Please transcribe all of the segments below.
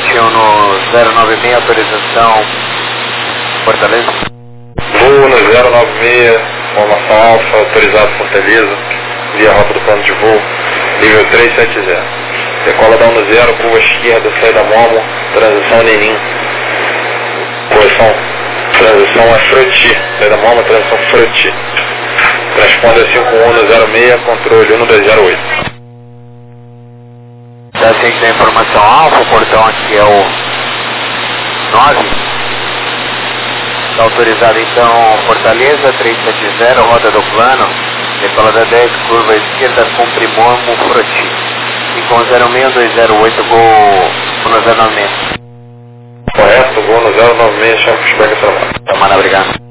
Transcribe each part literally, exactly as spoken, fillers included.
um no zero nove seis, autorização Fortaleza. Voo no zero nove seis, formação Alfa, autorizado Fortaleza, via rota do plano de voo, nível trezentos e setenta. Decola da um zero, curva esquerda, saída Momo, transição Nenim. Posição, transição é Frutti, saída Momo, transição Frutti. Transponder cinco um no zero seis, controle um dois zero oito. Já tem que dar informação Alfa, o portão aqui é o nove. Está autorizado então Fortaleza, trezentos e setenta, roda do plano, decola da dez, curva esquerda, cumpre Momo, Frutti. cinco um zero seis dois zero oito, gol no zero nove seis. Correto, voo no zero nove seis, chama os pega essa mão. Tomara, obrigado.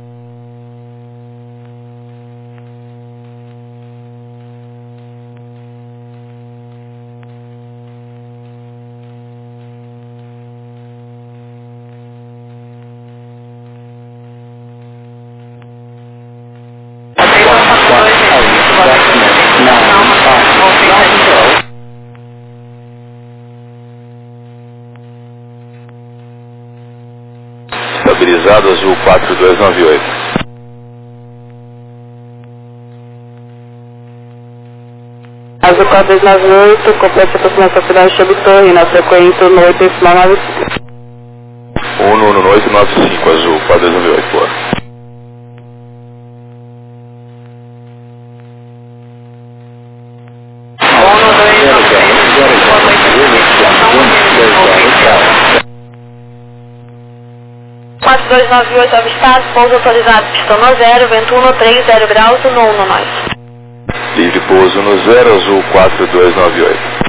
Estabilizado Azul quatro dois nove oito. Azul quatro dois nove oito, completa a aproximação final de Chame Torre, na frequência no oito decimal nove cinco. um no oito nove cinco, Azul quatro dois nove oito, boa. quatro dois nove oito avistado, pouso autorizado, pistão no zero, vento um no três, zero graus, no um no nós. Livre pouso no zero, Azul quatro dois nove oito.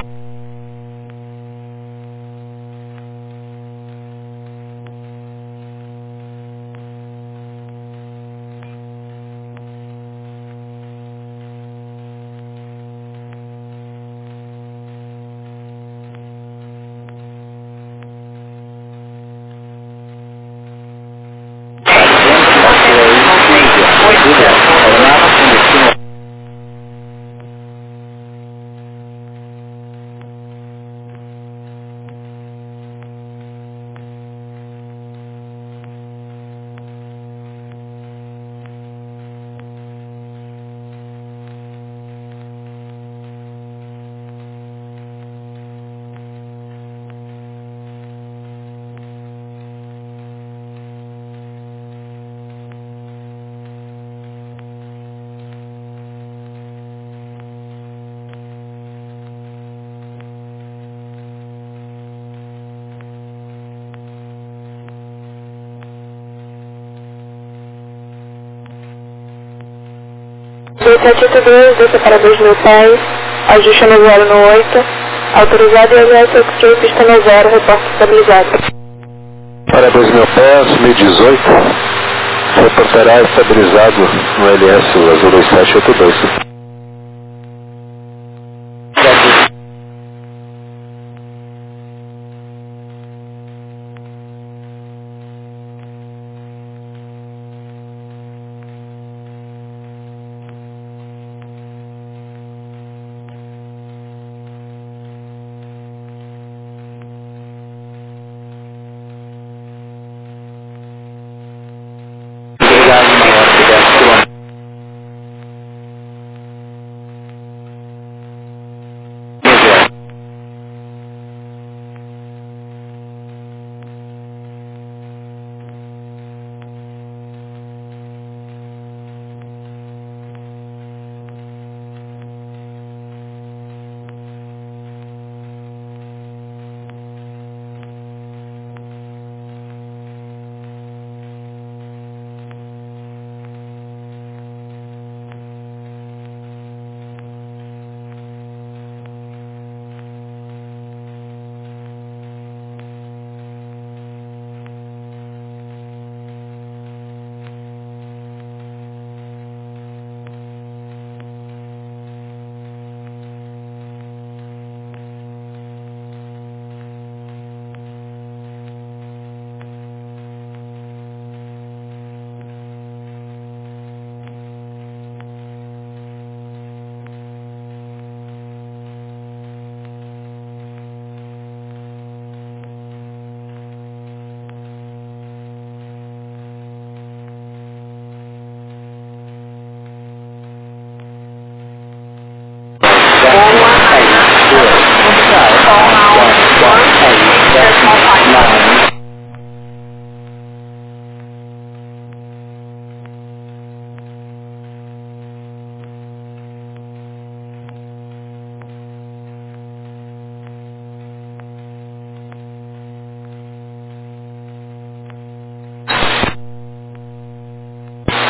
dois sete oito dois, desça para dois mil pés, ajuste no zero no oito, autorizado e I S X-Ray, pista no zero, reporte estabilizado. Para dois mil pés, mil e dezoito, reportará estabilizado no L S Azul dois sete oito dois.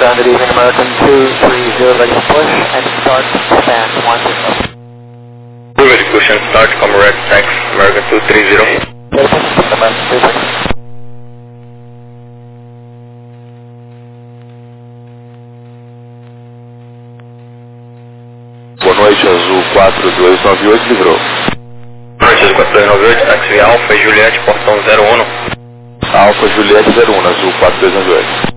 Good evening, American two three zero, ready to push and start span one zero. Ready to push and start, Comrade, thanks, American two three zero. American two three. Boa noite, Azul quatro dois nove oito, livrou. Boa noite, Azul quatro dois nove oito, táxi Alfa e Juliette, portão zero um. Alfa Juliette zero um, Azul quatro dois nove oito.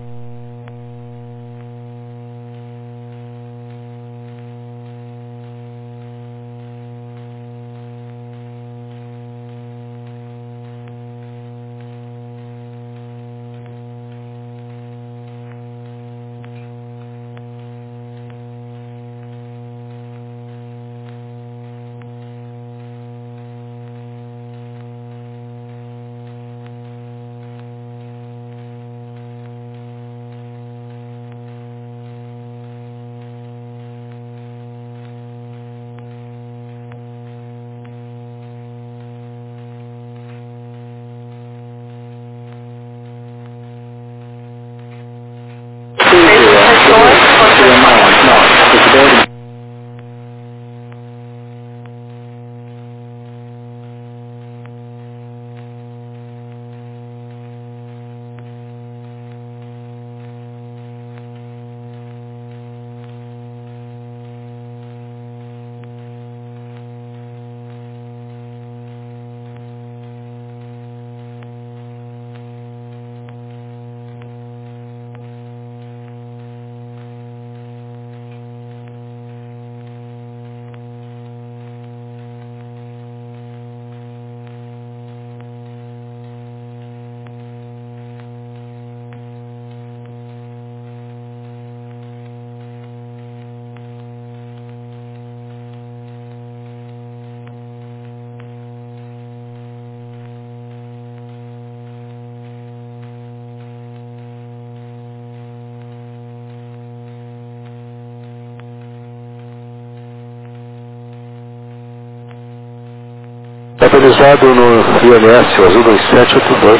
Estabilizado no I N S, Azul dois sete oito dois.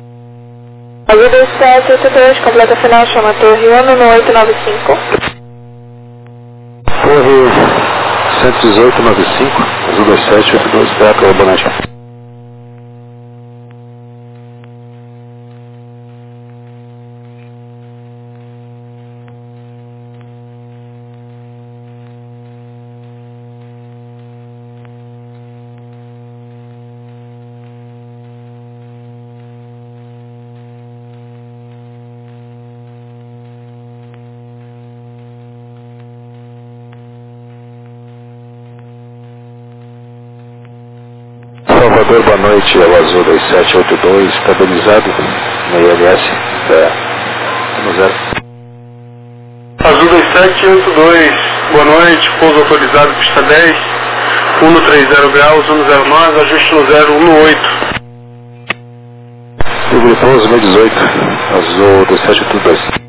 Azul dois sete oito dois, completa final, chama Torre um no oito nove cinco. Torre cento e dezoito nove cinco, Azul dois sete oito dois, Beca, boa noite. Salvador, boa noite, é o Azul dois sete oito dois, estabilizado no I N S, é, no zero. Azul dois sete oito dois, boa noite, pouso autorizado, pista dez, um no trinta graus, um no zero nove, ajuste no zero um no oito. Livre pouso, meio dezoito, Azul dois sete oito dois.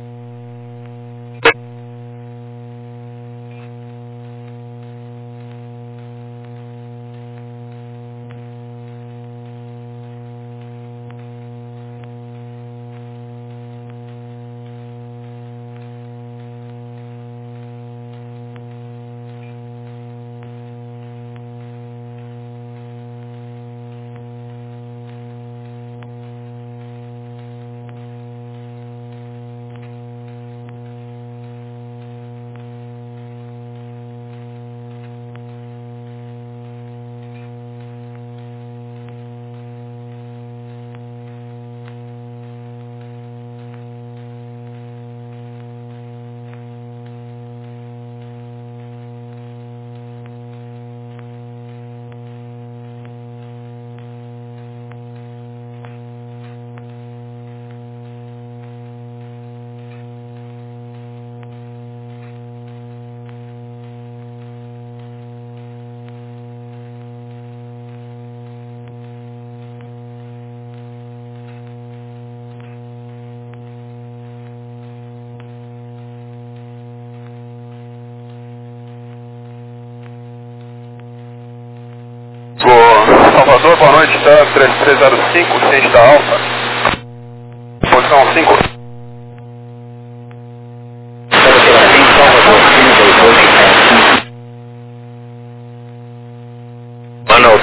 Salvador, boa noite, tá? três três zero cinco, ciente da Alfa. Posição cinco.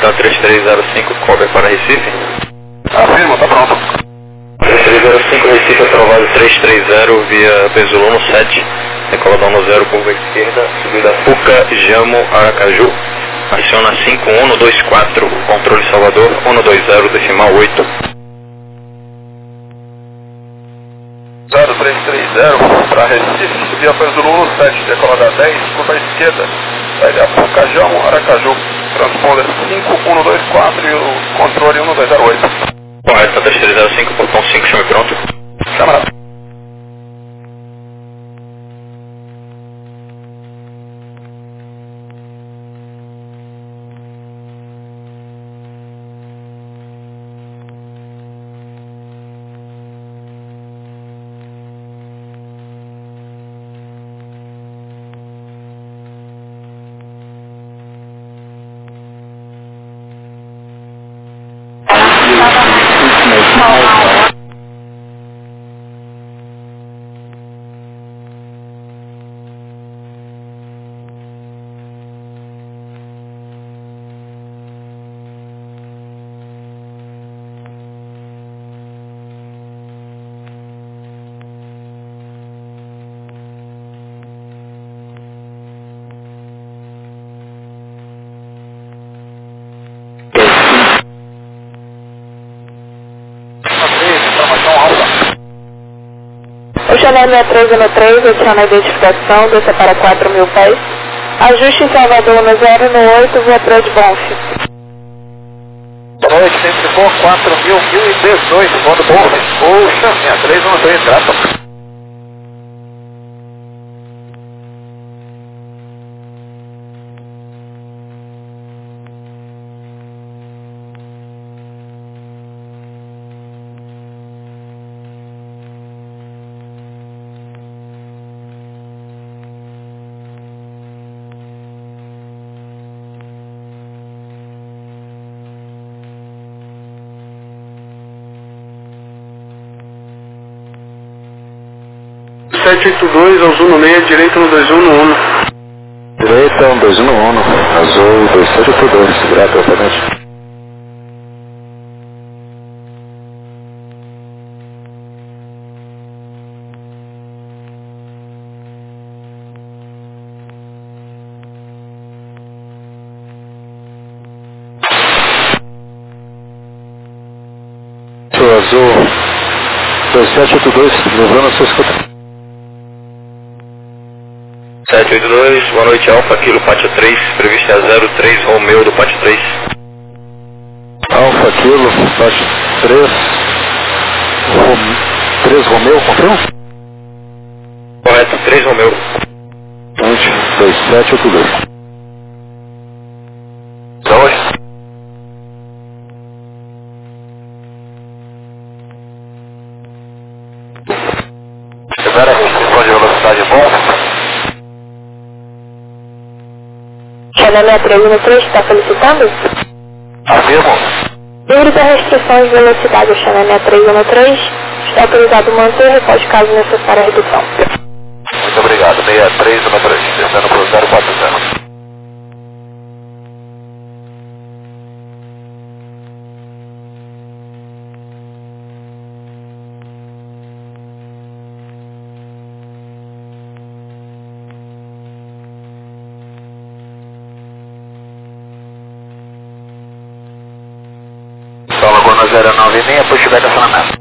Correto três três zero cinco, cobre para Recife. Afirma, tá pronto. três três zero cinco, Recife, aprovado três três zero, via Pesolano sete, decoladão no zero, curva esquerda, subida Fuca, Jamo, Aracaju. Aciona cinco um dois quatro, controle Salvador, um dois zero, decimal oito. zero três três zero para Recife, via Pesolano sete, decolada dez, curva esquerda, saída Fuca, Jamo, Aracaju. Transponder cinco um dois quatro e o controle um dois zero oito. Correto, três três zero cinco, portão cinco, chame pronto. Camarada. O Chanel seis três um três, adiciona a identificação, desça para quatro mil pés. Ajuste em Salvador no zero no oito, via Trade Bonf. Boa noite, sempre bom, quatro mil, mil e dezoito, voto bom. Poxa, minha três um três, graças. sete oito dois, azul no meio, direita no dois um no um. Direita, um dois um no um, azul dois sete oito dois, grato, exatamente. Seu azul dois sete oito dois, levando a sua escuta. sete oito dois, boa noite, Alfa, Kilo Pátio três, prevista zero três Romeu do Pátio três. Alfa, Kilo, Pátio três, Rom... três Romeu, confirma? Correto, três Romeu. dois sete oito dois. dois. Tiver a restrição de velocidade bom. Chanel seis três um três, está solicitando? Afirmo. Livre da restrição de velocidade, o Chanel seis três um três está autorizado a manter, repode caso necessária a redução. Muito obrigado, seis três um três, descendo para o zero quatro zero. Laguna zero nove seis, pushback acionamento.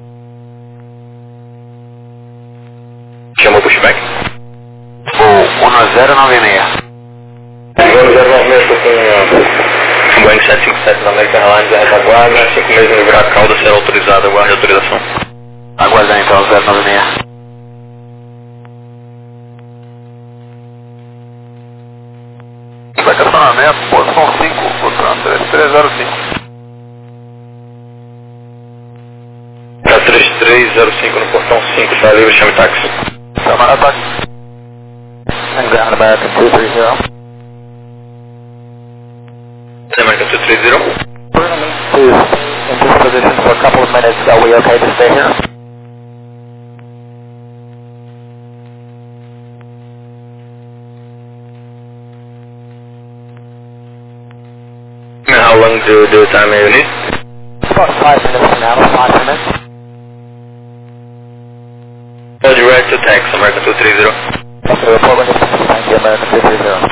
Chamou o pushback? O um zero nove seis. um zero nove seis, com Boeing sete cinco sete da American Airlines, a retaguarda, cinco meses no virar cauda, será autorizada, aguarde a autorização. Aguardar então, zero nove seis. Pushback acionamento, posição cinco, portanto, três três zero cinco. três três zero cinco no portão cinco, está livre, chame táxi. Chamar táxi. Ground American two three zero. American two three zero. Please, in this position for a couple of minutes, are we okay to stay here? How long do, do time you need? About five minutes from now, five minutes. Roger, right to tax, American two three zero. Okay, report when it's thank you, American two three zero.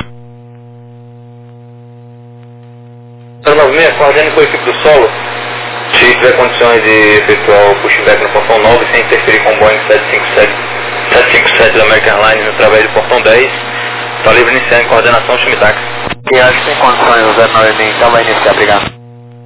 zero nove seis, coordene com a equipe do solo. Se tiver condições de efetuar o pushing back no portão nove sem interferir com o Boeing sete cinco sete, sete cinco sete da American Airlines através do portão dez, está livre iniciar em coordenação Chimitax. E acho que tem condições, o zero nove seis, então vai iniciar, obrigado.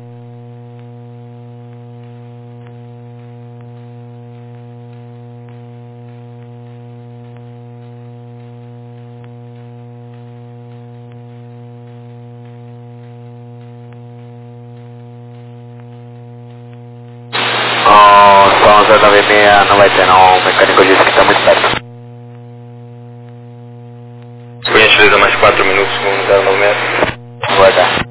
zero nove seis não vai ter não, o mecânico disse que está muito perto. Por gentileza, mais quatro minutos com zero nove seis. Vai dar.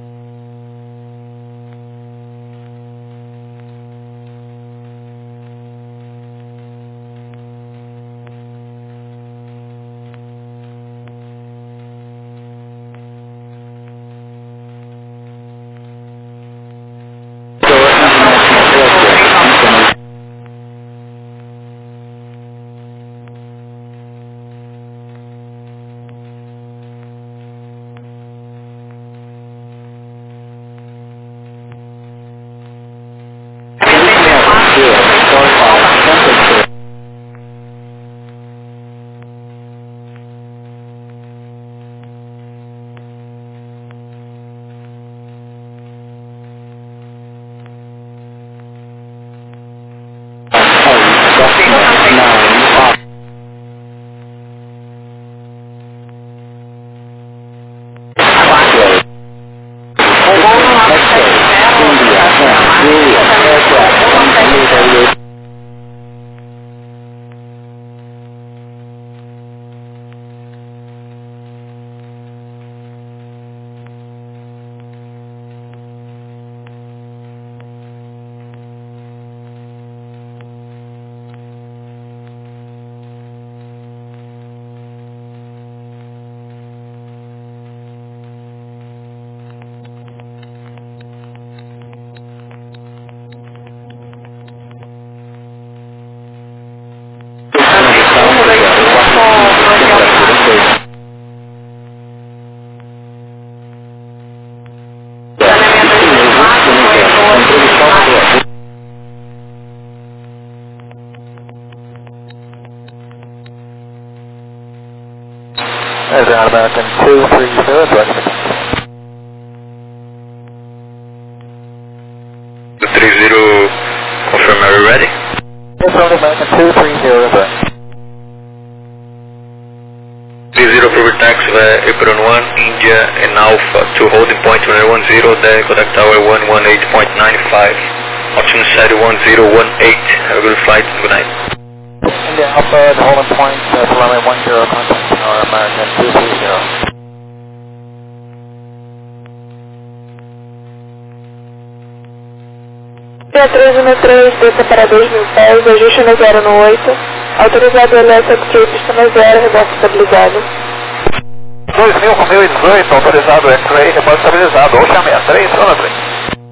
There's an American two three zero, direct. two three zero, confirm, are you ready? Yes, American two three zero, direct. three zero, approval tax, uh, Apron one, India and Alpha to holding point one one zero, then contact tower one one eight point nine five, option side one zero one eight, have a good flight, good night. India Alpha, the holding point, uh, runway one zero, contact tower American two three zero. P treze no três, desça para dois mil pés, ajuste no zero no oito, autorizado L S X-Ray, pista no zero, rebote estabilizado. dois mil com mil e dezoito, autorizado X-Ray, rebote estabilizado, Ocean sessenta e três, zona três.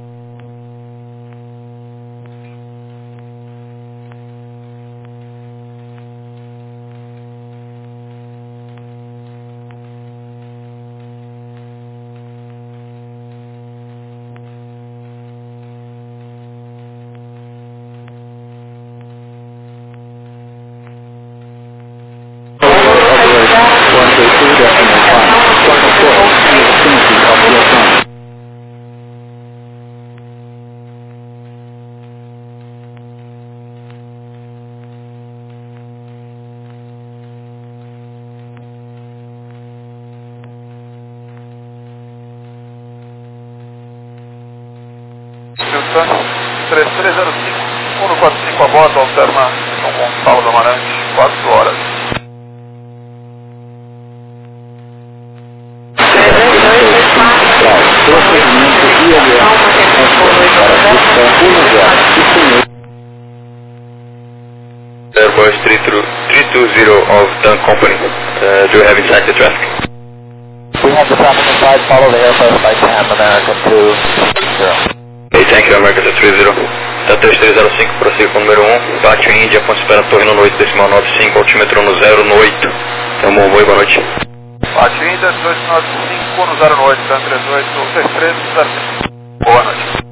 três três zero cinco, um quatro cinco a bordo, alterna São Gonçalo do Amarante, quatro horas. Airbus three two zero of Dun Company, uh, do you have inside the traffic? We have the traffic inside, follow the Airbus by Tam American two. Thank you, America três três zero. Tá três três zero cinco, prossiga com o número um. Pátio Índia, ponto espera torre no oito, decimal nove cinco, altímetro no zero no oito. Então, bom voo, boa noite. Pátio Índia, dois nove cinco no zero no oito, tá três oito, três três zero cinco. Boa noite.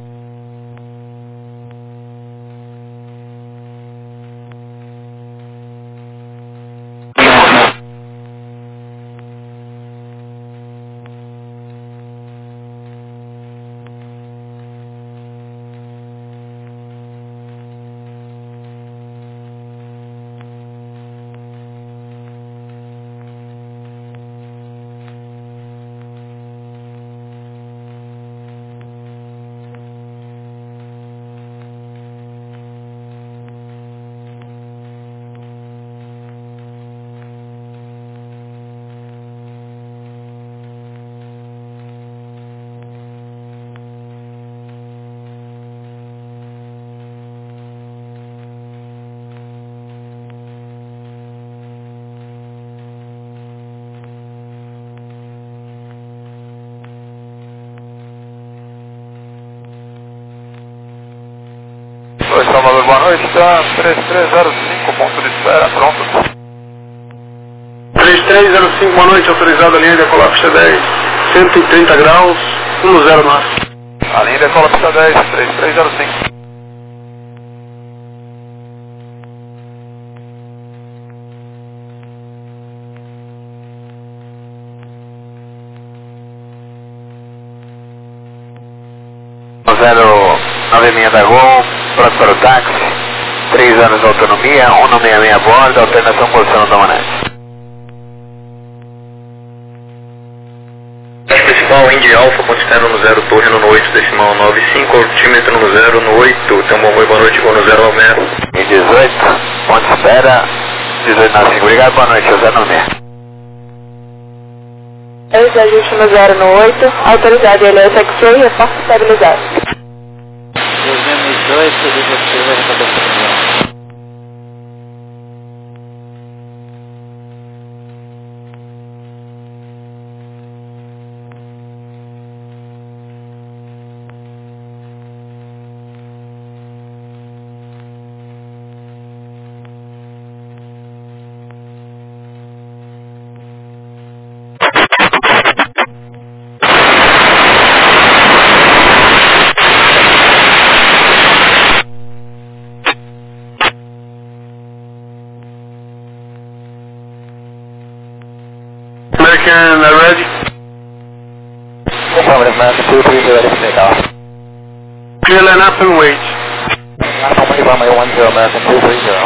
Oi, Salvador, boa noite, tá três três zero cinco, ponto de espera, pronto. três três zero cinco, boa noite, autorizado a linha de decolar pista dez, cento e trinta graus, um zero máximo. A linha decola pista dez, três três zero cinco. zero nove seis da Gol, pronto para o táxi, três anos de autonomia, cento e sessenta e seis a bordo, alternação posição da manete. Principal, Indy Alpha, ponto espera no zero, torre no oito, decimal nove cinco, altímetro no zero no oito. Então, bom voo, boa noite, voo no zero ao meia. Em dezoito, ponto espera, dezoito nove cinco, obrigado, boa noite, José Nomé. Esse ajuste no zero no oito, autorizado L S X-Ray e reforço estabilizado. duzentos e dois, dezesseis, cabeça. American, are ready? Affirmative, American two three zero, ready for takeoff. Clear line up and wait. Affirmative, runway one zero, American two three zero.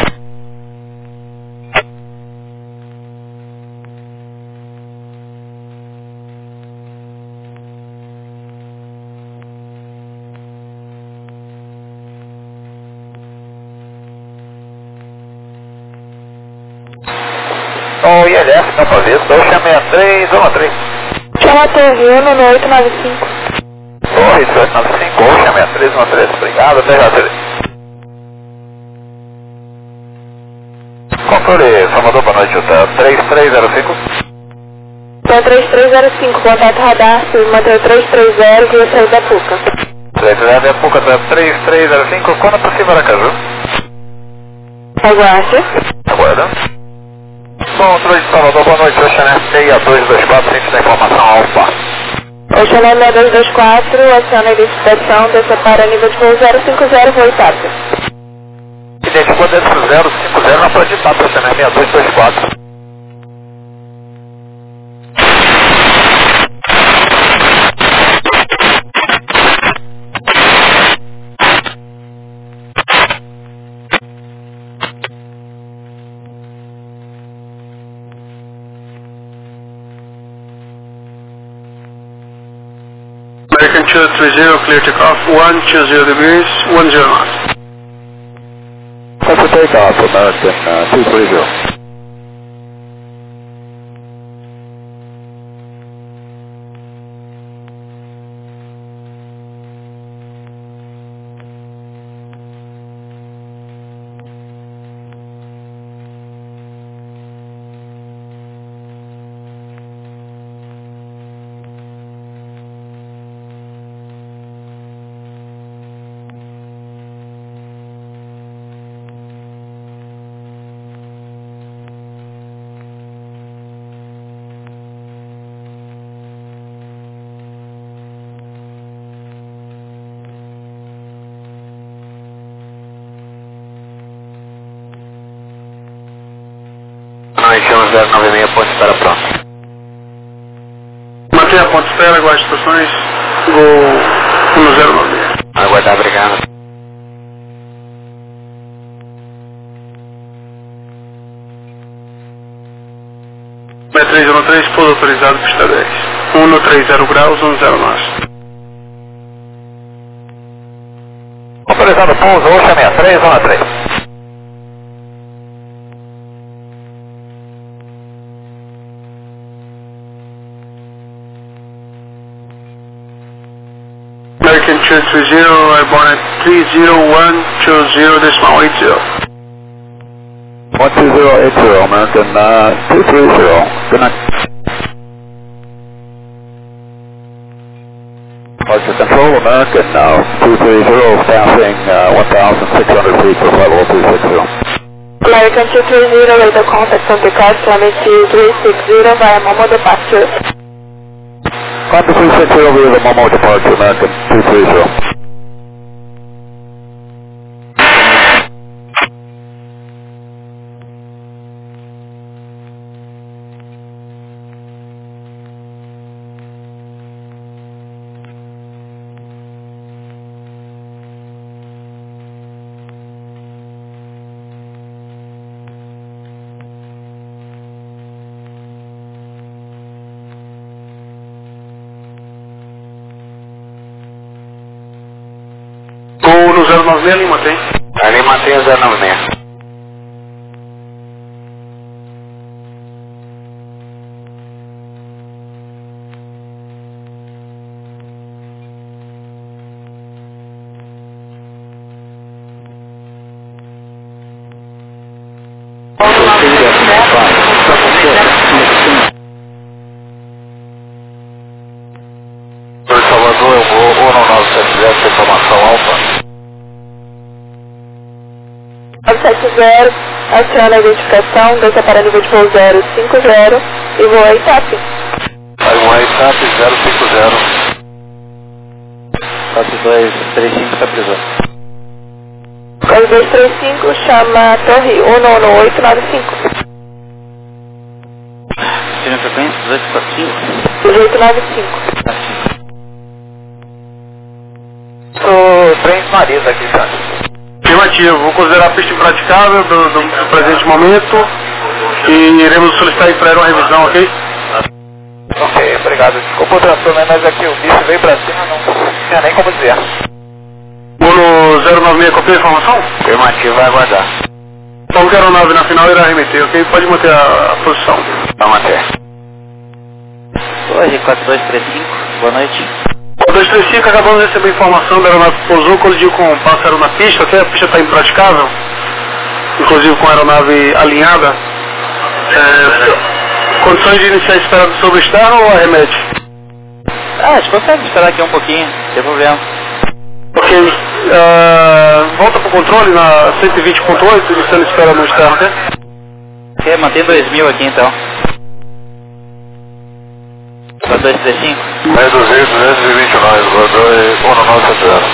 Oh, I L S, não para ver, dois sessenta e três, zona três. Chama Torre Uno no oito nove cinco. Torre oito nove cinco, sessenta e três, zona três, obrigado, até já três. Controle, Salvador, boa noite, tá três três zero cinco. Então três três zero cinco, contato radar, manter três três zero, que eu saí da Puca. três três zero, Puca, tá três três zero cinco, quando possível, Aracaju? Aguarde. Aguarda. Controle de Salvador, boa noite, Oceanet seis dois dois quatro, centro da informação Alfa. Oceanet seis dois dois quatro, aciona a identificação, desça para nível de voo zero cinco zero, voo Itália. Identificou dentro zero cinco zero na frente de Itália, Oceanet seis dois dois quatro. American two three zero, clear takeoff, one two zero degrees, one zero knots. That's a takeoff, American uh, two three zero. Chama zero nove seis, ponto de espera pronto. Mantenha a ponto de espera, aguarde instruções. Gol um zero nove seis. Aguardar, obrigado. B três zero três, pouso autorizado, pista dez. um três zero graus, um zero nove. Autorizado pouso, Oxa sessenta e três, zona três. American two three zero, airborne at three zero one two zero decimal eight zero. one two zero eight zero, American uh, two three zero. Good night. Departure control, American uh, two three zero, passing uh, one thousand six hundred feet for flight level two six zero. American two three zero, radar contact on Picard, climate three six zero via Momo departure. Contact three six zero via the Momo departure, American two three zero. Gol no zero nove seis, ali mantém. Ali mantém zero nove seis. Por Salvador, eu vou um nove sete zero, informação alfa. nove sete zero, aciona a identificação, desça para nível de voo zero cinco zero e voa a ITAP. Vai voar ITAP zero cinco zero. quatro dois três cinco, está prisão. quatro dois três cinco, chama a torre um um oito nove cinco. Tem a frequência dezoito quatro cinco? dezoito nove cinco. O trem nariz aqui, cara. Afirmativo, vou considerar a pista impraticável do, do, do presente momento e iremos solicitar aí para uma revisão, ok? Ok, obrigado. Desculpa o transtorno, mas aqui o bicho veio pra cima, não tinha nem como dizer. Bolo zero nove seis, copiou a informação? Afirmativo, vai aguardar. Então quero nove na final irá remeter, ok? Pode manter a, a posição. Vai manter. Torre quatro dois três cinco, boa noite. quatro dois três cinco, acabamos de receber informação da aeronave que pousou, colidiu com um pássaro na pista, ok? A pista está impraticável, inclusive com a aeronave alinhada. É, condições de iniciar a espera do sobre externo ou arremete? Ah, a gente consegue esperar aqui um pouquinho, não tem problema. Ok, uh, volta para o controle na cento e vinte ponto oito, iniciando a espera no externo, ok? Ok, mantém dois mil aqui então. quatro dois três cinco. Mais duzentos, duzentos e vinte e nove, um nove sete zero.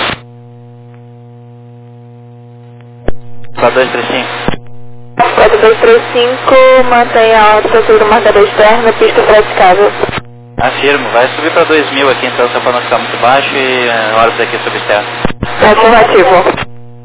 quatro dois três cinco. quatro dois três cinco, mantém a altitude do marcador externo, pista praticável. Afirmo, vai subir para dois mil aqui então, só para não ficar muito baixo e uh, órbita aqui sobre externo. Afirmativo.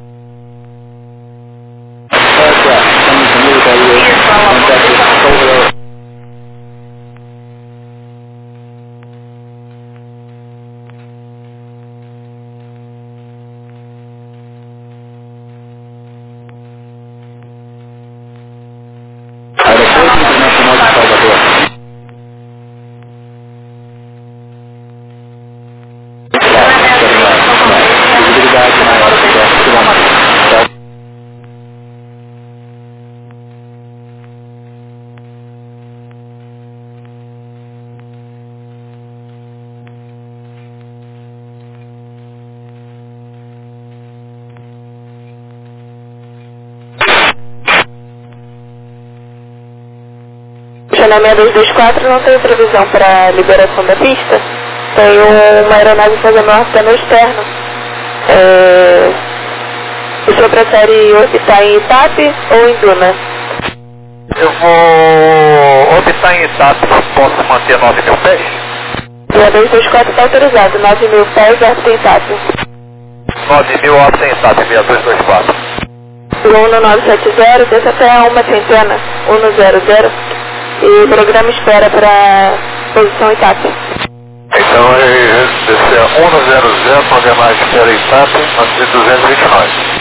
Aeroporto Internacional de Salvador. Visibilidade maior de dez quilômetros. Na seis dois dois quatro não tem previsão para liberação da pista. Tem uma aeronave fazendo órbita no externo. É... O senhor prefere orbitar em ITAP ou em Duna? Eu vou optar em status, posso manter nove mil pés? Via dois dois quatro está autorizado, nove mil pés, órbita em status. nove mil órbita em status, via dois dois quatro. um nove sete zero, desce até a uma centena, um zero zero, e o programa espera para posição em taxa. Então, esse é um zero zero, programar espera em taxa, na duzentos e vinte e nove.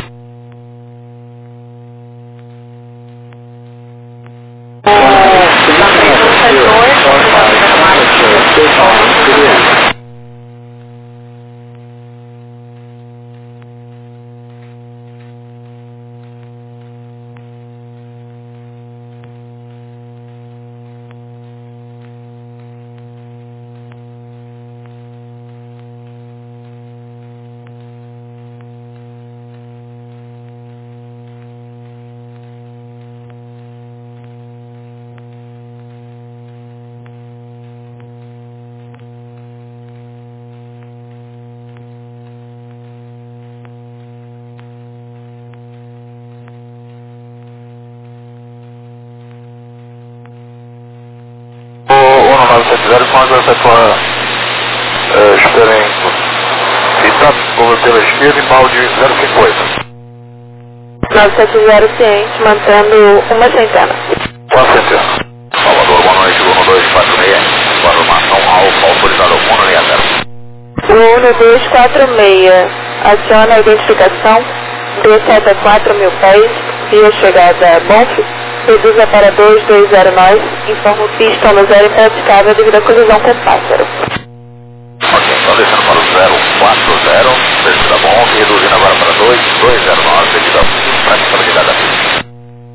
um nove sete zero, com a sua espera em status, curva pela esquerda, em balde zero cinco oito. nove sete zero ciente, mantendo uma centena. Uma centena. Salvador, boa noite, um dois quatro seis, informação alfa, autorizado um meia zero. um dois quatro seis, aciona a identificação, desce a quatro mil pés, via chegada Bonf, reduza para dois dois zero nove, informa o pista no zero impraticável devido à colisão com o pássaro. Ok, então descendo para o zero quatro zero, descida Bonf, reduzindo agora para dois dois zero nove, devido à impraticabilidade da pista.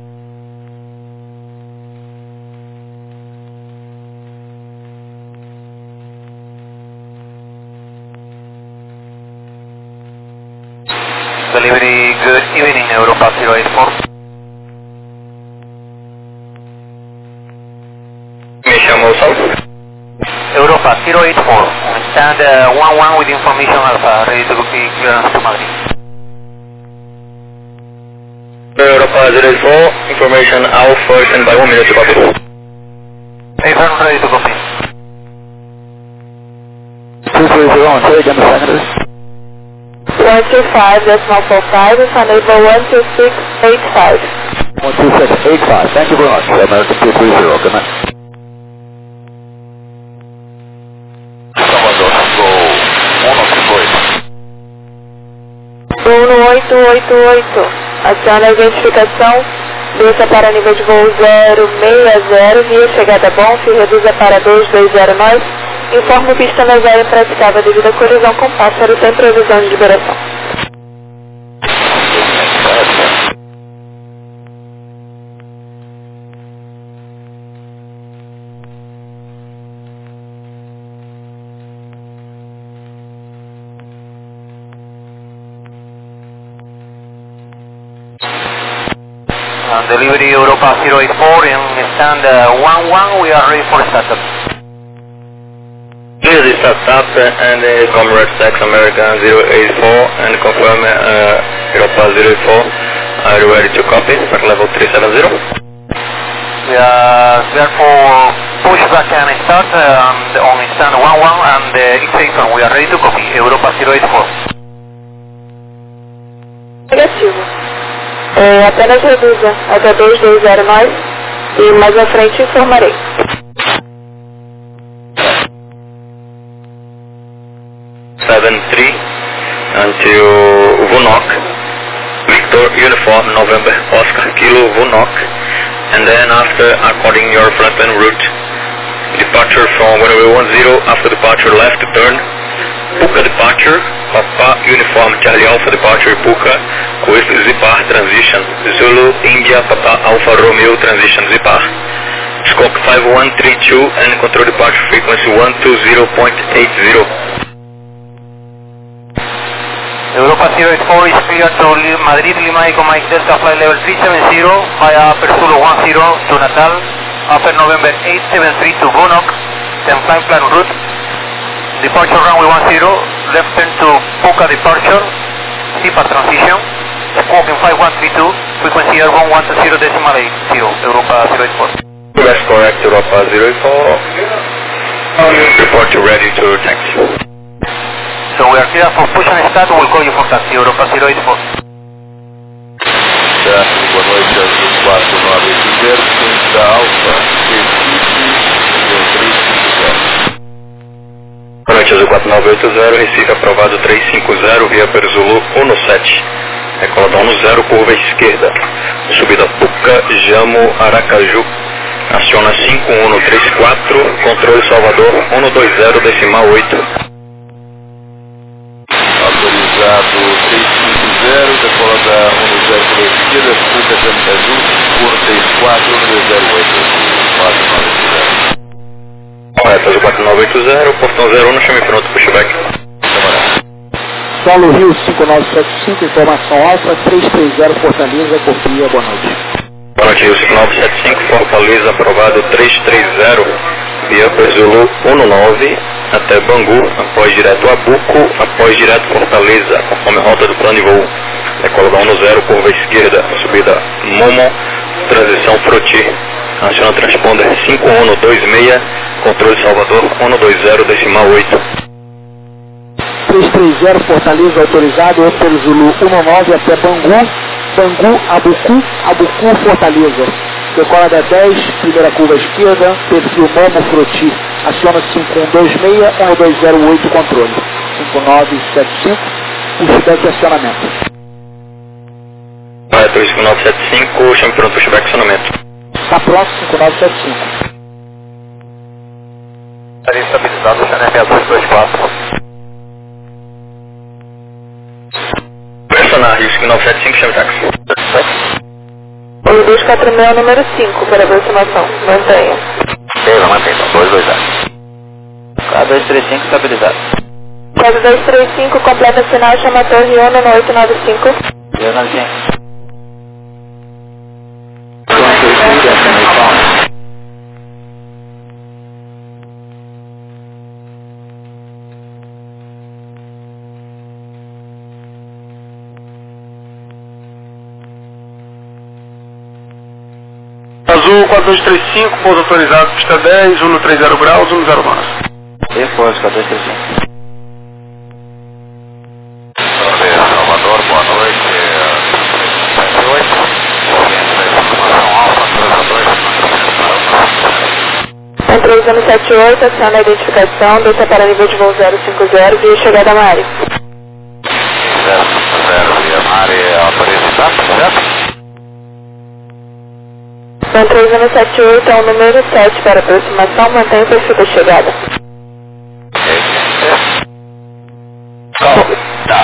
Delivery, good evening, Europa zero eight four. Me chamou Sal? Europa zero eight four, stand uh, one one with information alpha, ready to be clearance to Madrid. Europa zero eight four, information Alpha, stand by one minute to copy. Affirm, ready to copy. two three zero on say again the secondary. one two five decimal four five, enable one two six eight five. one two six eight five, thank you very much. American two three zero, good night. Salvador, Gol um nove oito. um oito oito oito, aciona a identificação, desça para nível de voo zero seis zero, via chegada Bonf, reduza para dois dois zero nove, informa o pista na zero impraticável devido à colisão com pássaro sem previsão de liberação. Uh, delivery Europa zero eight four and stand uh, one one, we are ready for startup. Please is startup and uh, Comrade Sex American zero eight four and confirm uh, Europa zero eight four. Are you ready to copy for level three seven zero? We are therefore push back and start uh, and on stand one one and uh, it's confirmed, we are ready to copy Europa zero eight four. Negativo. É, apenas reduza até dois dois zero nove e mais à frente informarei. seven three until Vunok, Victor Uniform November Oscar Kilo Vunok, and then after according your flight plan route, departure from runway one zero, after departure left turn, Puka departure, Papa Uniform Charlie Alpha departure Puka with Zipar transition, Zulu India Papa Alpha Romeo transition Zipar. Scope five one three two and control departure frequency one two zero point eight zero. Europa zero eight four is clear to Madrid, Lima Echo Mike Delta flight level three seven zero via Upper Zulu one zero to Natal, Upper November eight seven three to Bunok, then flight plan route, departure runway one zero, left turn to Puka departure, Zipa transition, Scorpion five one three two, frequency Air one one zero decimal eight zero, Europa zero eight four. That's correct, Europa zero eight four. Report you ready to taxi. So we are clear for push and start, we'll call you for taxi, Europa zero eight four. Certo, boa noite, Azul quatro nove oito zero, da Alfa, Recife, Boa noite, Azul quatro nove oito zero, Recife aprovado três cinco zero, via Perzulu um sete. Decola da um zero, curva esquerda. Subida Puca, Jamo, Aracaju. Aciona cinco um três quatro, controle Salvador um dois zero, decimal oito. autorizado três cinco zero, decola da um zero pela esquerda, Puca, Aracaju, curva três quatro, um dois zero oito, quatro nove zero. Correto, Azul quatro nove oito zero, portão zero um, chame pronto, pushback. Solo Rio cinco nove sete cinco, informação Alfa três três zero, Fortaleza, copia, boa noite. Boa noite, Rio cinco nove sete cinco, Fortaleza, aprovado três três zero, via Perzulu um nove, até Bangu, após direto Abuco, após direto Fortaleza, conforme a rota do plano de voo. Decola da um zero, curva esquerda, subida Momo, transição Froti. Aciona transponder cinco um dois seis, controle Salvador um dois zero, decimal oito. três três zero, Fortaleza, autorizado, Opel Zulu um nove até Bangu, Bangu, Abucu, Abucu, Fortaleza. Decola da dez, primeira curva esquerda, perfil Momo Froti. Aciona cinco um dois seis, um dois zero oito, controle. cinco nove sete cinco, pushback e acionamento. Correto, cinco nove sete cinco, chame pronto, pushback e acionamento. Está pronto, cinco nove sete cinco. Estaria estabilizado, C N M dois dois quatro. Pressionar, Rio cinco nove sete cinco, chame táxi. Rio dois quatro seis, número cinco, para aproximação. Mantenha. Beleza, mantém, então, dois dois zero. K dois três cinco estabilizado. K dois três cinco, completa sinal, chama a torre Uno no oito nove cinco. zero nove cinco. Azul quatro dois três cinco, pouso autorizado, pista dez, um três zero graus, um zero nove. Reforço, K dois três cinco. Salvador, boa noite, sete oito, um três um sete oito, aciona a identificação, desça para nível de voo zero cinco zero, via chegada à área. zero cinco zero, via Mare, autorizado, certo? um três um sete oito é o número sete para aproximação, mantenha o perfil da chegada. Tá.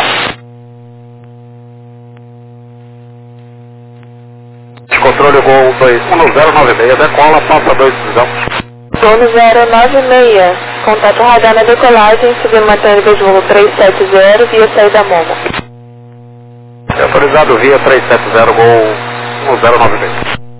Controle Gol dois um zero nove seis, decola, passa dois visão. Dono zero nove seis, contato radar na decolagem, seguindo mantendo nível de voo três sete zero, via saída Momo. É autorizado via três sete zero, Gol um zero nove seis.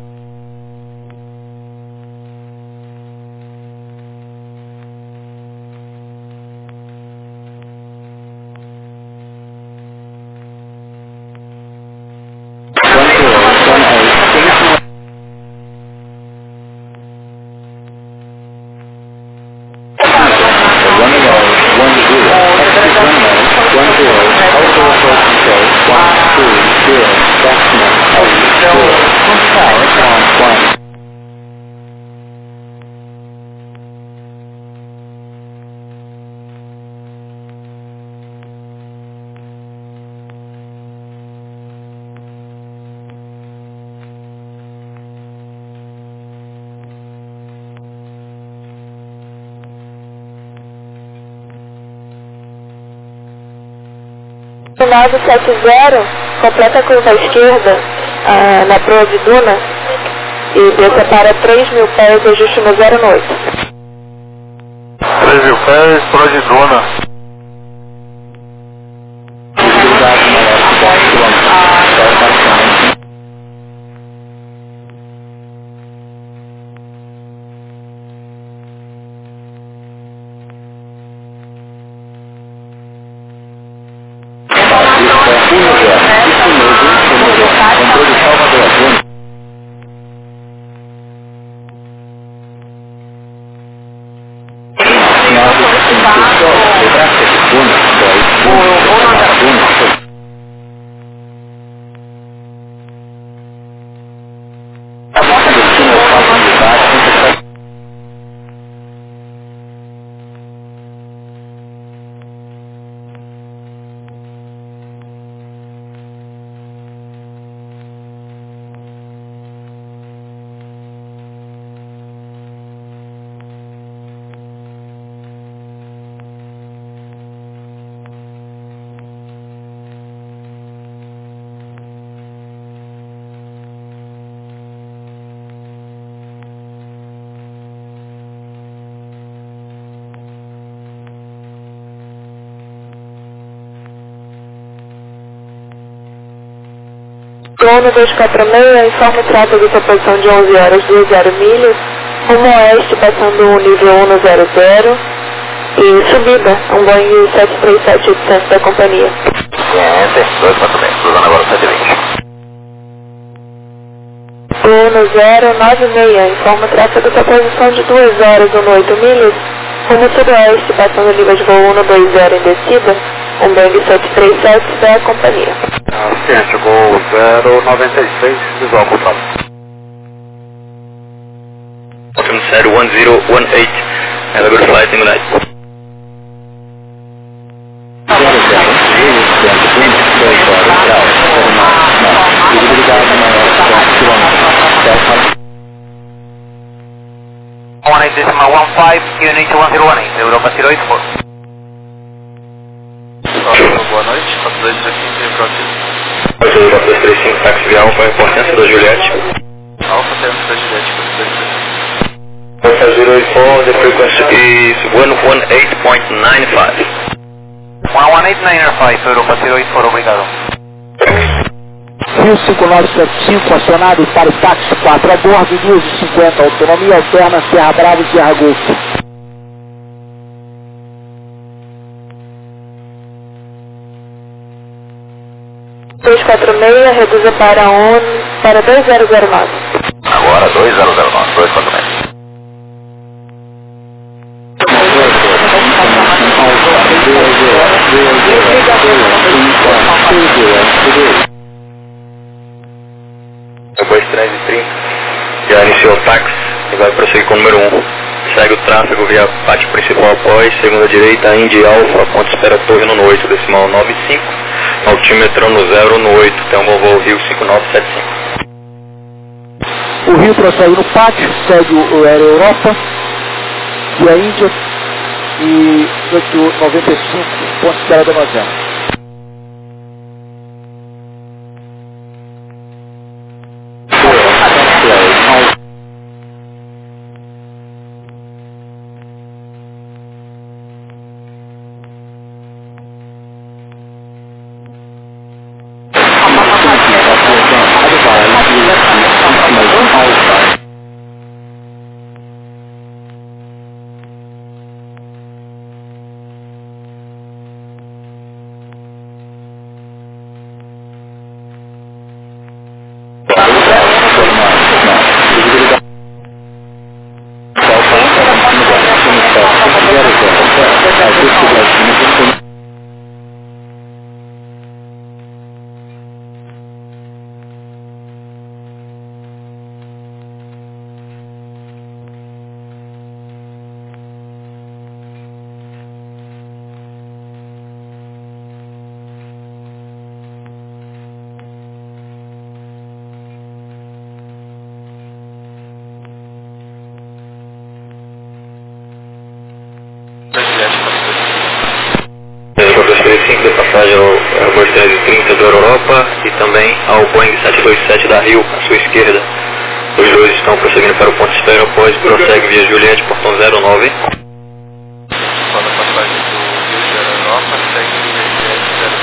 nove sete zero, completa a curva à esquerda, ah, na proa de Duna, e desça para três mil pés, ajuste no zero oito. três mil pés, proa de Duna. Dono dois quatro seis, informe trata de sua posição de onze horas vinte milhas, rumo oeste, passando o nível um zero zero, e subida, um Boeing sete três sete oitocentos da companhia. Enter, dois quatro seis, cruzando agora o sete vinte. Dono zero nove seis, informa tráfego da posição de duas horas dezoito milhas, rumo sudoeste, passando o nível de voo cento e vinte em descida, um Boeing sete três sete da companhia. Assistente, Gol zero nove seis, visual controle. Optimus zero one zero one eight, have a good flight in the night. one eight decimal one five, unit one zero one eight, Europa zero eight four. Boa noite, quatro dois três cinco, próximo. quatro dois três cinco, táxi via Alfa, importância da Juliette. Alfa termos da Juliette, quatro dois três cinco. Alfa zero eight four, the frequency is one one eight point nine five. one one eight nine five, Europa zero eight four, obrigado. Rio cinco nove sete cinco, acionado para o táxi quatro a bordo, duas e cinquenta, autonomia alterna, Serra Bravo e Serra Golf. dois quatro seis, reduza para um, para dois zero zero nove. Agora dois zero zero nove, dois quatro seis. Depois de três e trinta, já iniciou o táxi e vai prosseguir com o número um. Segue o tráfego via pátio principal após, segunda direita, Indy Alfa, ponto espera torre no oito, decimal nove cinco, altímetro no zero no oito, tem um bom voo Rio cinco nove sete cinco. O Rio prossegue no pátio, segue o Aero Europa e a Índia e oito noventa e cinco, ponto espera da novena. De passagem ao Airbus trezentos e trinta do Europa e também ao Boeing sete dois sete da Rio, à sua esquerda. Os dois estão prosseguindo para o ponto de espera, após prossegue via Juliette, portão zero nove. Quando a passagem do Rio zero Europa, segue via Juliette zero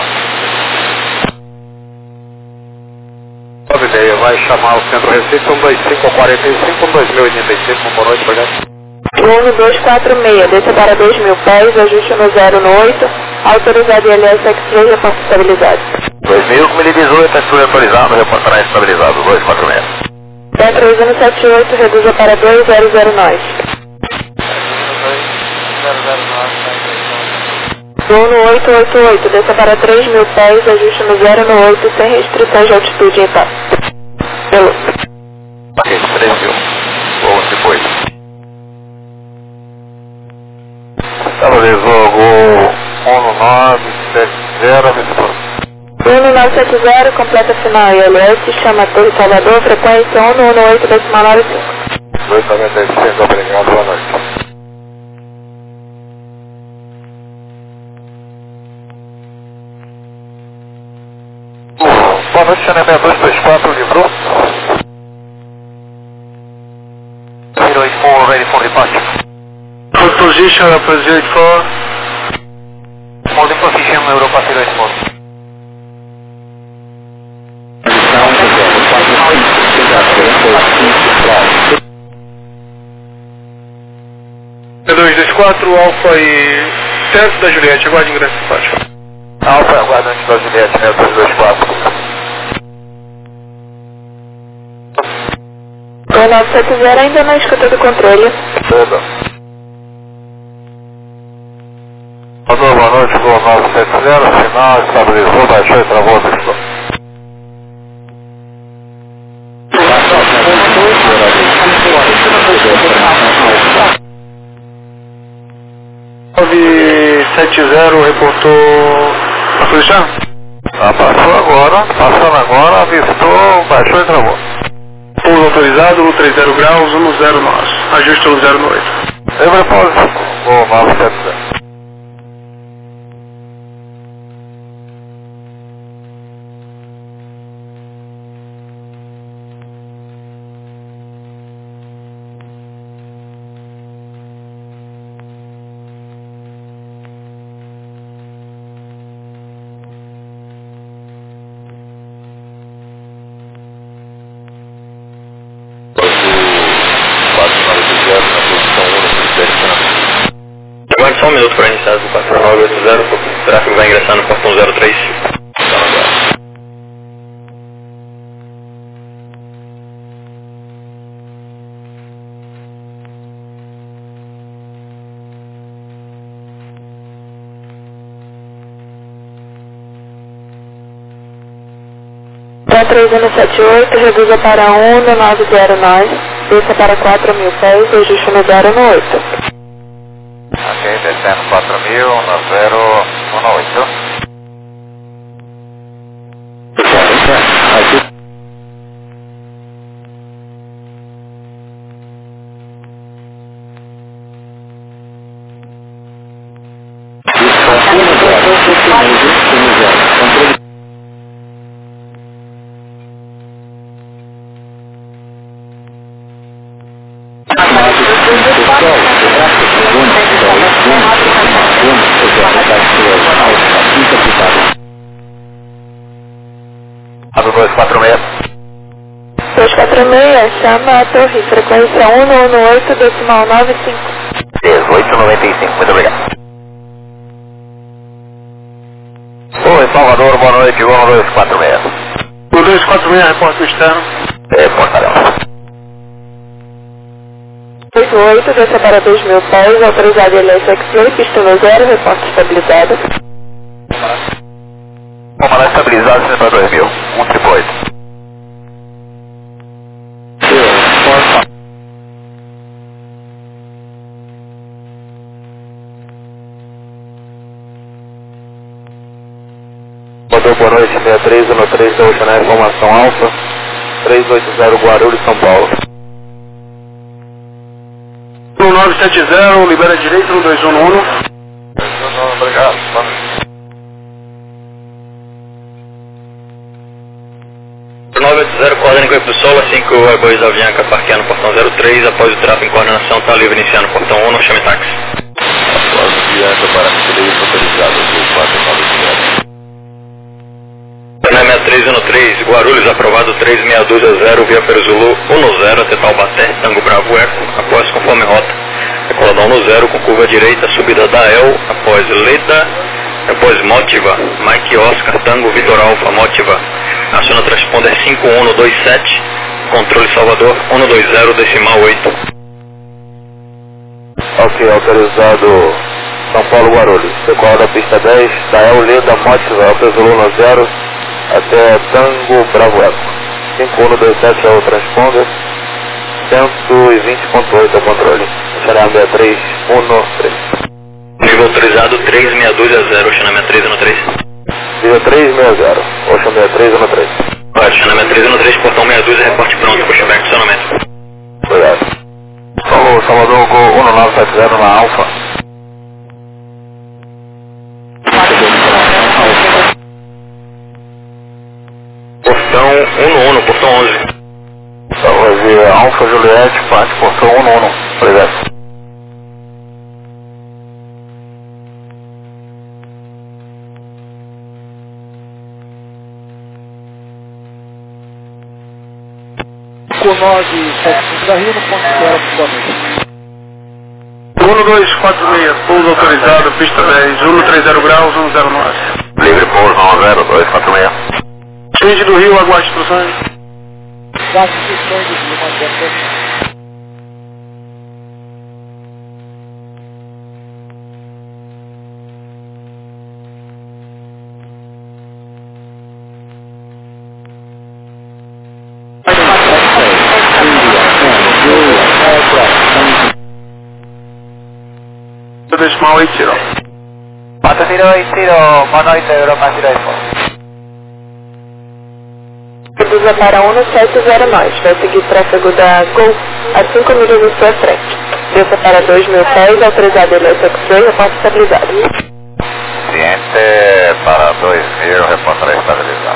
nove. nove meia, vai chamar o centro Recife, um dois cinco quarenta e cinco, um dois mil e oitenta e cinco, boa noite, obrigado. Dono dois quatro seis, desça para dois mil pés, ajuste no zero no oito, autorizado I L S X-Ray, reporte estabilizado. dois mil, como ele dezoito, X-Ray autorizado, reportará estabilizado, dois quatro seis. Centro zero sete oito, reduza para dois zero zero nove. Dono oito oito oito, desça para três mil pés, ajuste no zero no oito, sem restrições de altitude em paz. Pelo. Ok, três mil, voo depois. Estabilizou Gol um nove sete zero, um nove sete zero, completa final I L S, chama Torre Salvador, frequência um um oito decimal nove cinco. dois noventa e cinco, obrigado, boa noite. Boa noite, Channel seis dois dois quatro, livrou. zero eight four, ready for departure. Good position, Alpha zero eight four. Holding position, Europa zero eight four. quatro, Alfa e Trânsito da Juliette, aguarde ingresso simpático. Alfa, aguarda antes da Juliette, né, dois dois quatro. O nove sete zero ainda não escuta do controle. Tudo. Alô, boa noite, Gol nove sete zero, sinal, estabilizou, baixou e travou a pista. nove sete zero reportou... Passou já? Ah, passou agora, passando agora, avistou, baixou e travou. Pouso autorizado, no trinta graus, um zero nove. Ajuste no zero oito. Lembra, Paulo? Gol nove sete zero. Aguarde só um minuto para iniciar do quatro nove oito zero, o tráfego vai ingressar no portão zero três. três um sete oito, reduza para um no nove zero nove, desça para quatro mil pés, ajuste no zero no oito. Ok, descendo quatro mil, no zero um oito. dois quatro seis. dois quatro seis, chama a torre, frequência um um oito, decimal nove cinco. dezoito noventa e cinco, muito obrigado. Oi, Salvador, boa noite, Gol dois quatro seis. O dois quatro seis, repórter externo. É, portarão. oito oito, desça para dois mil pés, autorizado L S X-Play, pista no zero, reporte estabilizado. Comandante estabilizado, cento para dois mil, um triplo oito. Motor, boa noite, sessenta e três, no três da Oceanar, informação Alfa, trezentos e oitenta Guarulhos, São Paulo. O nove sete zero, libera direito no dois um um. Obrigado. nove oito zero, coordenador para o Sol, assim que o Airbus da Avianca parquear no portão zero três, após o tráfego em coordenação, está livre iniciando no portão um, chame táxi. Após o Avianca para três, autorizado do quatro nove zero. seis três um três, Guarulhos, aprovado três seis dois zero, via Perzulu um zero, até Taubaté, Tango Bravo Eco, após conforme rota, decoladão no zero, com curva direita, subida da El, após Leda, após Motiva, Mike Oscar, Tango Vitor Alfa, Motiva, aciona transponder cinco um dois sete, controle Salvador um dois zero, decimal oito. Ok, autorizado São Paulo Guarulhos, decola da pista dez, da El Leda, Motiva, Perzulu no zero, até Tango Bravo Eco. cinco um dois sete é o transponder, cento e vinte ponto oito é o controle. Será seis três um três. Nível autorizado três seis dois zero, Oceana sessenta e três um três. Nível três seis zero, Oceana sessenta e três um três. Oceana sessenta e três um três, portão sessenta e dois, reporte pronto, puxa back, acionamento. Obrigado. Falou, Salvador, Gol um nove sete zero na Alfa. Portão um um, portão onze. Salve, Alfa Juliette, parte portão um um. Obrigado. Com nove sete cinco da Rio, no ponto zero, boa noite. um um dois quatro seis, pouso autorizado, pista dez, um três zero graus, um zero nove. Livre pouso um zero dois quatro seis. Change do Rio, aguarde instruções. Quatro instruções do Rio, mantendo. Decimal oito zero. quatro zero oito zero, Monoito Europa zero oito. Reduza para um sete zero nós, vai seguir tráfego da Gol a cinco milhas em sua frente. Desça para dois mil pés, autorizado ele X-Ray, reporte estabilizado. Ciente para dois mil, reportará estabilizado.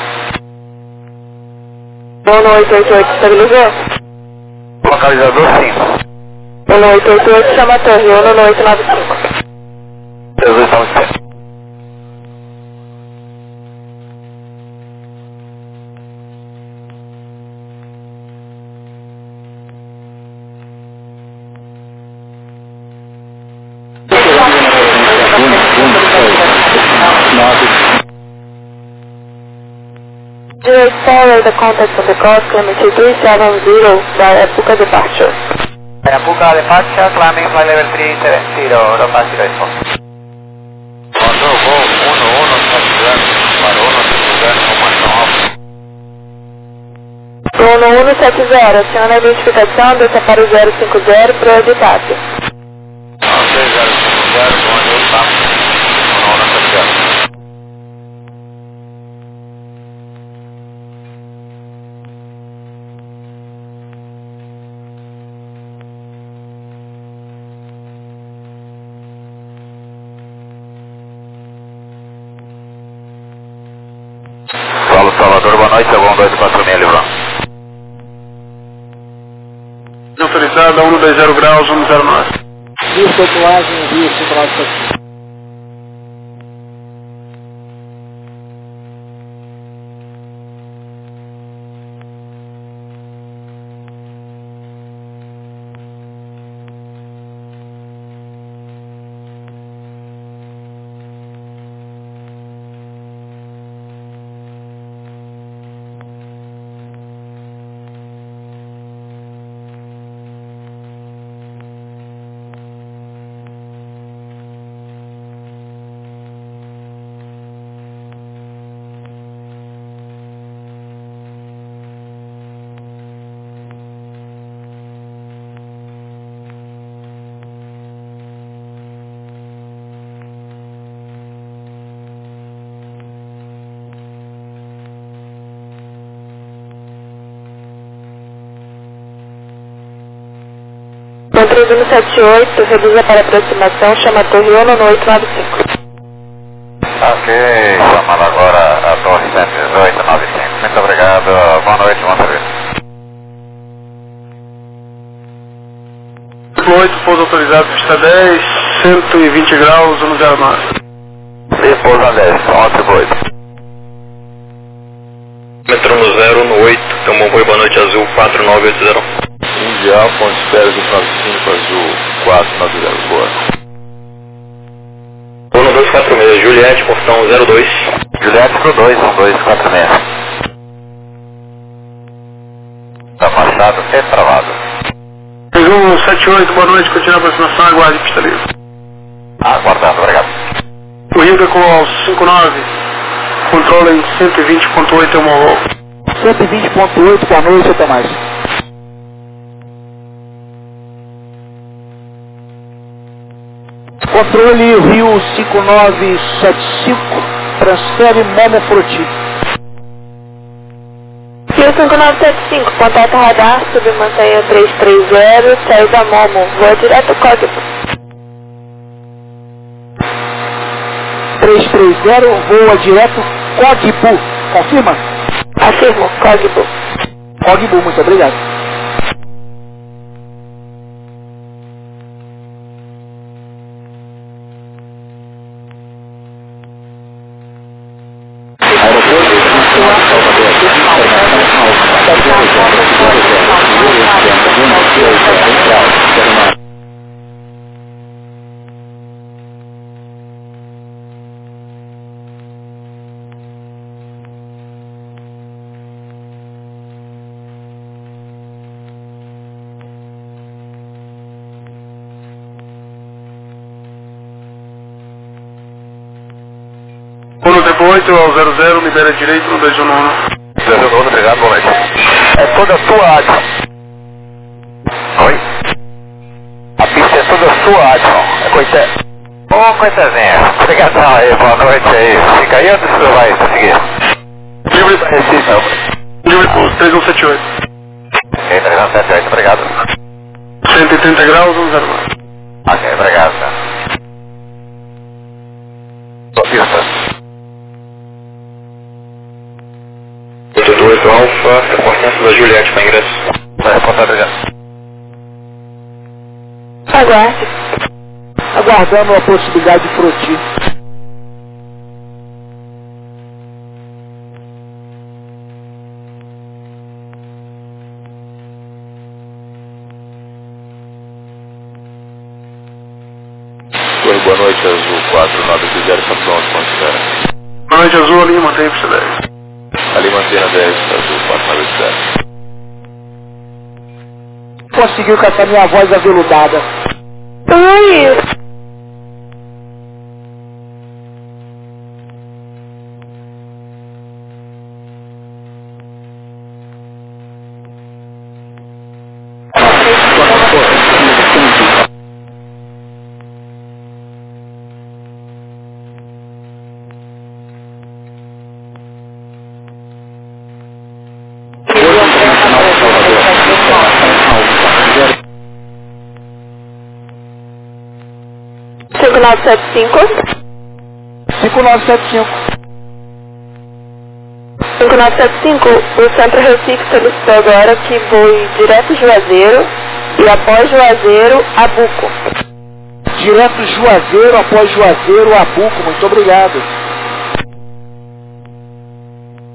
um oito oito oito estabilizou? Localizador cinco. um oito oito oito chama a torre, um oito nove cinco. Jesus estamos certos. Zero follow the contact of the course climate three seven zero by Apuca departure. Apuca departure, climbing flight level three seven zero, Europa zero eight. Mandou voo um um sete zero para um sete zero, formação alfa. um um sete zero, aciona a identificação, desça para o zero cinco zero, para o editácio. seis zero cinco zero, onde eu estava. um um sete zero. Paulo Salvador, boa noite, um dois quatro seis, Livrão. Autorizada, um dois zero graus, um zero nove. Rio Tatuagem, Rio Central. três um sete oito, reduza para aproximação, chama a torre um oito nove cinco. Ok, chamando agora a torre cento e dezoito nove cinco. Muito obrigado, boa noite, bom serviço. oito, pouso autorizado, pista dez, cento e vinte graus, um zero nove. E pousa dez, um oito. Metrô zero no oito, tem um bom boa noite azul quatro nove oito zero. Mundial, ponte espera dos nove cinco, azul quatro nove zero, boa. um dois quatro seis, Juliette, portão zero dois. Juliette pro dois, um dois quatro seis. Tá fachado e travado. um sete oito, boa noite, continua a aproximação, aguarde pista livre. Aguardando, obrigado. O Rio Decol cinco nove, controla em cento e vinte ponto oito, é uma voo. cento e vinte ponto oito, boa noite, até mais. Controle Rio cinco nove sete cinco, transfere Momo Froti. Rio cinco nove sete cinco, contato radar, submantenha três três zero, saída Momo, voa direto código. três três zero, voa direto Código. Confirma? Afirmo, código. Código, muito obrigado. Tempo oito ao zero zero, libera direito no dois um um. zero um, obrigado, boa noite. É toda sua, Adson. Oi? A pista é toda sua, Adson. É Coité. Ô, Coitézinha. Obrigadão aí, boa noite aí. Fica aí ou você vai seguir? Livre para Recife. Livre por três um sete oito. Ok, três um sete oito, obrigado. cento e trinta graus, um zero nove. Ok, obrigado, senhor. Pista. oito oito Alfa, reportância da Juliette para ingresso. Vai reportar, obrigado. Aguarde. Aguardando a possibilidade de Froti. Oi, boa noite, Azul quatro nove zero, está pronto, quando estiver. Boa noite, Azul, ali mantém para dez. Ali mantém na dez, Azul quatro nove zero. Conseguiu com essa minha voz aveludada. Oi! cinco nove sete cinco. cinco nove sete cinco. cinco nove sete cinco, o Centro Recife solicitou agora que voe direto Juazeiro e após Juazeiro, Abuco. Direto Juazeiro, após Juazeiro, Abuco. Muito obrigado.